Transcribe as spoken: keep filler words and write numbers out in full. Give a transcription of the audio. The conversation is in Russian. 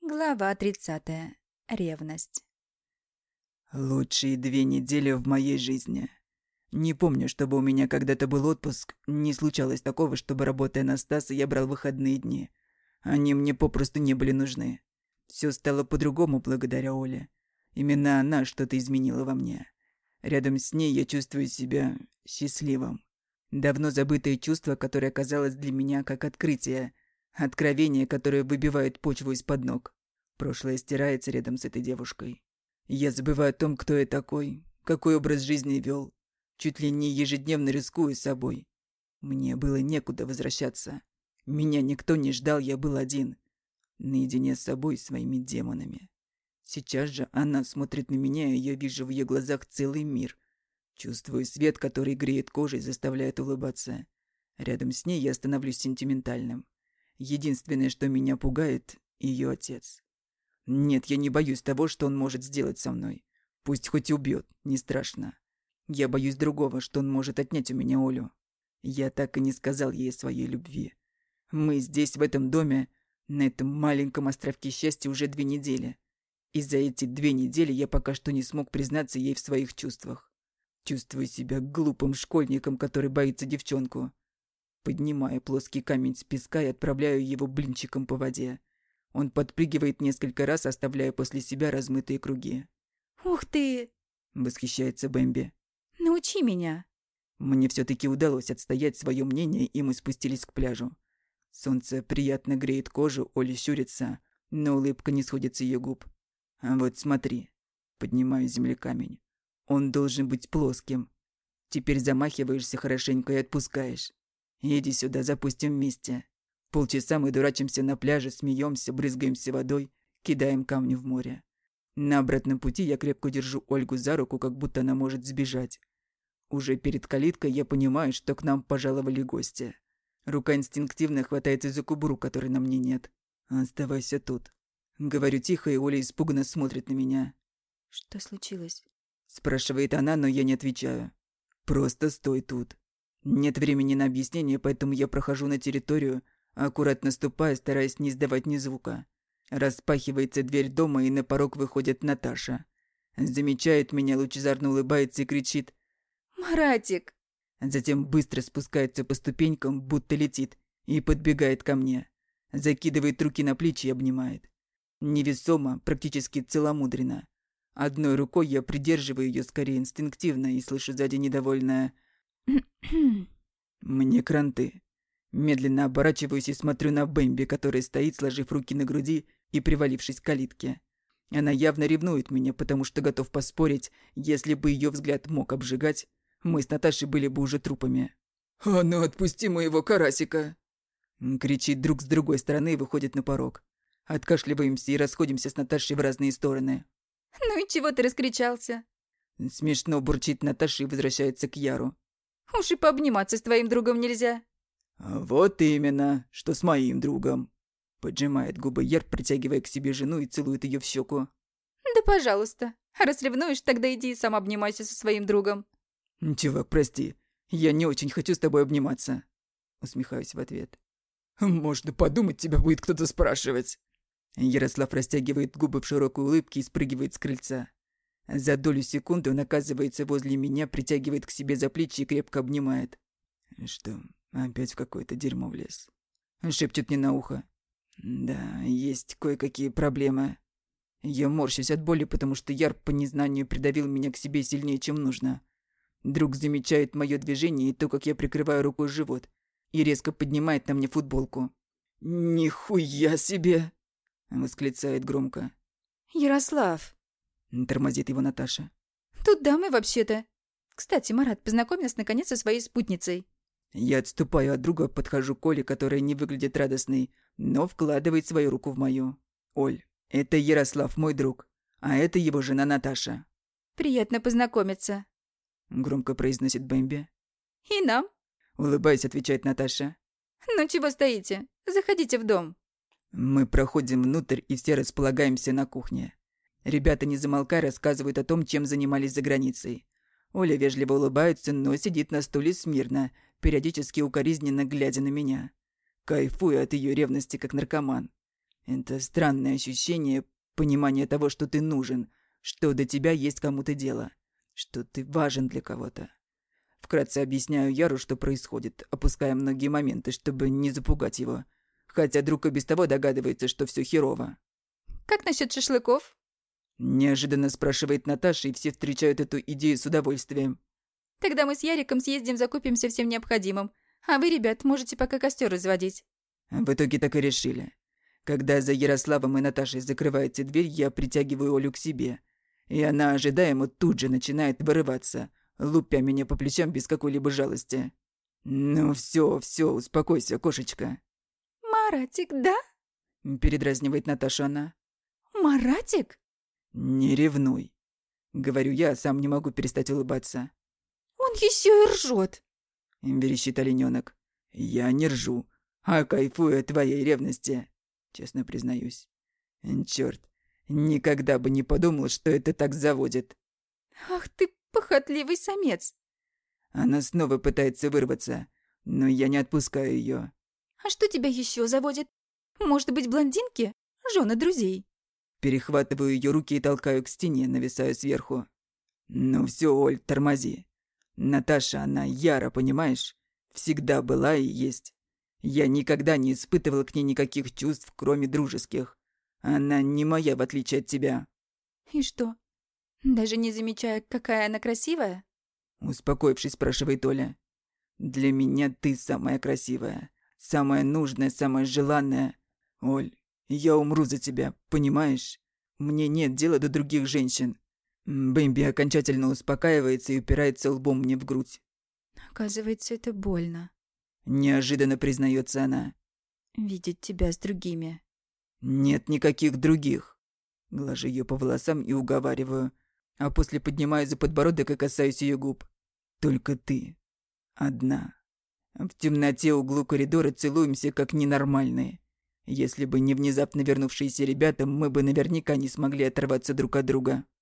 Глава тридцатая. Ревность. Лучшие две недели в моей жизни. Не помню, чтобы у меня когда-то был отпуск. Не случалось такого, чтобы, работая на Стаса, я брал выходные дни. Они мне попросту не были нужны. Все стало по-другому благодаря Оле. Именно она что-то изменила во мне. Рядом с ней я чувствую себя счастливым. Давно забытое чувство, которое оказалось для меня как открытие. Откровение, которое выбивает почву из-под ног. Прошлое стирается рядом с этой девушкой. Я забываю о том, кто я такой, какой образ жизни вел. Чуть ли не ежедневно рискую собой. Мне было некуда возвращаться. Меня никто не ждал, я был один. Наедине с собой и своими демонами. Сейчас же она смотрит на меня, и я вижу в ее глазах целый мир. Чувствую свет, который греет кожу и заставляет улыбаться. Рядом с ней я становлюсь сентиментальным. Единственное, что меня пугает – ее отец. Нет, я не боюсь того, что он может сделать со мной. Пусть хоть убьет, не страшно. Я боюсь другого, что он может отнять у меня Олю. Я так и не сказал ей о своей любви. Мы здесь, в этом доме, на этом маленьком островке счастья уже две недели. И за эти две недели я пока что не смог признаться ей в своих чувствах. Чувствую себя глупым школьником, который боится девчонку. Поднимаю плоский камень с песка и отправляю его блинчиком по воде. Он подпрыгивает несколько раз, оставляя после себя размытые круги. «Ух ты!» — восхищается Бэмби. «Научи меня!» Мне все-таки удалось отстоять свое мнение, и мы спустились к пляжу. Солнце приятно греет кожу, Оля щурится, но улыбка не сходит с ее губ. А вот смотри. Поднимаю земли камень. Он должен быть плоским. Теперь замахиваешься хорошенько и отпускаешь. Иди сюда, запустим вместе. Полчаса мы дурачимся на пляже, смеемся, брызгаемся водой, кидаем камни в море. На обратном пути я крепко держу Ольгу за руку, как будто она может сбежать. Уже перед калиткой я понимаю, что к нам пожаловали гости. Рука инстинктивно хватается за кобуру, которой на мне нет. «Оставайся тут». Говорю тихо, и Оля испуганно смотрит на меня. «Что случилось?» Спрашивает она, но я не отвечаю. «Просто стой тут». Нет времени на объяснение, поэтому я прохожу на территорию, аккуратно ступая, стараясь не издавать ни звука. Распахивается дверь дома, и на порог выходит Наташа. Замечает меня, лучезарно улыбается и кричит: «Маратик!» Затем быстро спускается по ступенькам, будто летит, и подбегает ко мне. Закидывает руки на плечи и обнимает. Невесомо, практически целомудренно. Одной рукой я придерживаю ее скорее инстинктивно и слышу сзади недовольное «Мне кранты». Медленно оборачиваюсь и смотрю на Бэмби, которая стоит, сложив руки на груди и привалившись к калитке. Она явно ревнует меня, потому что готов поспорить, если бы ее взгляд мог обжигать, мы с Наташей были бы уже трупами. «А ну отпусти моего карасика!» Кричит друг с другой стороны и выходит на порог. Откашливаемся и расходимся с Наташей в разные стороны. «Ну и чего ты раскричался?» Смешно бурчит Наташа и возвращается к Яру. «Уж и пообниматься с твоим другом нельзя». «Вот именно, что с моим другом». Поджимает губы Яр, притягивая к себе жену и целует ее в щеку. «Да пожалуйста. Раз ревнуешь, тогда иди и сам обнимайся со своим другом». «Чувак, прости, я не очень хочу с тобой обниматься». Усмехаюсь в ответ. «Можно подумать, тебя будет кто-то спрашивать». Ярослав растягивает губы в широкой улыбке и спрыгивает с крыльца. За долю секунды он оказывается возле меня, притягивает к себе за плечи и крепко обнимает. «Что, опять в какое-то дерьмо влез?» Шепчет мне на ухо. «Да, есть кое-какие проблемы». Я морщусь от боли, потому что Яр по незнанию придавил меня к себе сильнее, чем нужно. Друг замечает мое движение и то, как я прикрываю рукой живот, и резко поднимает на мне футболку. «Нихуя себе!» — восклицает громко. «Ярослав!» — тормозит его Наташа. «Тут дамы вообще-то. Кстати, Марат, познакомь нас наконец со своей спутницей». Я отступаю от друга, подхожу к Оле, которая не выглядит радостной, но вкладывает свою руку в мою. «Оль, это Ярослав, мой друг, а это его жена Наташа». «Приятно познакомиться», — громко произносит Бэмби. «И нам?» — улыбаясь, отвечает Наташа. «Ну чего стоите? Заходите в дом». Мы проходим внутрь и все располагаемся на кухне. Ребята, не замолкая, рассказывают о том, чем занимались за границей. Оля вежливо улыбается, но сидит на стуле смирно, периодически укоризненно глядя на меня. Кайфую от ее ревности, как наркоман. Это странное ощущение, понимание того, что ты нужен, что до тебя есть кому-то дело, что ты важен для кого-то. Вкратце объясняю Яру, что происходит, опуская многие моменты, чтобы не запугать его. Хотя друг и без того догадывается, что все херово. Как насчет шашлыков? Неожиданно спрашивает Наташа, и все встречают эту идею с удовольствием. Тогда мы с Яриком съездим, закупимся всем необходимым. А вы, ребят, можете пока костер разводить. В итоге так и решили. Когда за Ярославом и Наташей закрывается дверь, я притягиваю Олю к себе. И она ожидаемо тут же начинает вырываться, лупя меня по плечам без какой-либо жалости. «Ну все, все, успокойся, кошечка». «Маратик, да?» — передразнивает Наташа она. «Маратик?» «Не ревнуй», — говорю я, сам не могу перестать улыбаться. «Он еще и ржет!» — верещит оленёнок. «Я не ржу, а кайфую от твоей ревности, честно признаюсь. Чёрт, никогда бы не подумал, что это так заводит». «Ах ты, похотливый самец!» Она снова пытается вырваться, но я не отпускаю её. «А что тебя еще заводит? Может быть, блондинки? Жены друзей?» Перехватываю её руки и толкаю к стене, нависаю сверху. «Ну всё, Оль, тормози. Наташа, она Яра, понимаешь? Всегда была и есть. Я никогда не испытывал к ней никаких чувств, кроме дружеских. Она не моя, в отличие от тебя». «И что? Даже не замечая, какая она красивая?» Успокоившись, спрашивает Оля. «Для меня ты самая красивая, самая нужная, самая желанная. Оль, я умру за тебя, понимаешь? Мне нет дела до других женщин». Бэмби окончательно успокаивается и упирается лбом мне в грудь. «Оказывается, это больно. Неожиданно признается она. Видеть тебя с другими». «Нет никаких других». Глажу ее по волосам и уговариваю, а после поднимаю за подбородок и касаюсь ее губ. «Только ты. Одна». В темноте углу коридора целуемся как ненормальные. Если бы не внезапно вернувшиеся ребята, мы бы наверняка не смогли оторваться друг от друга.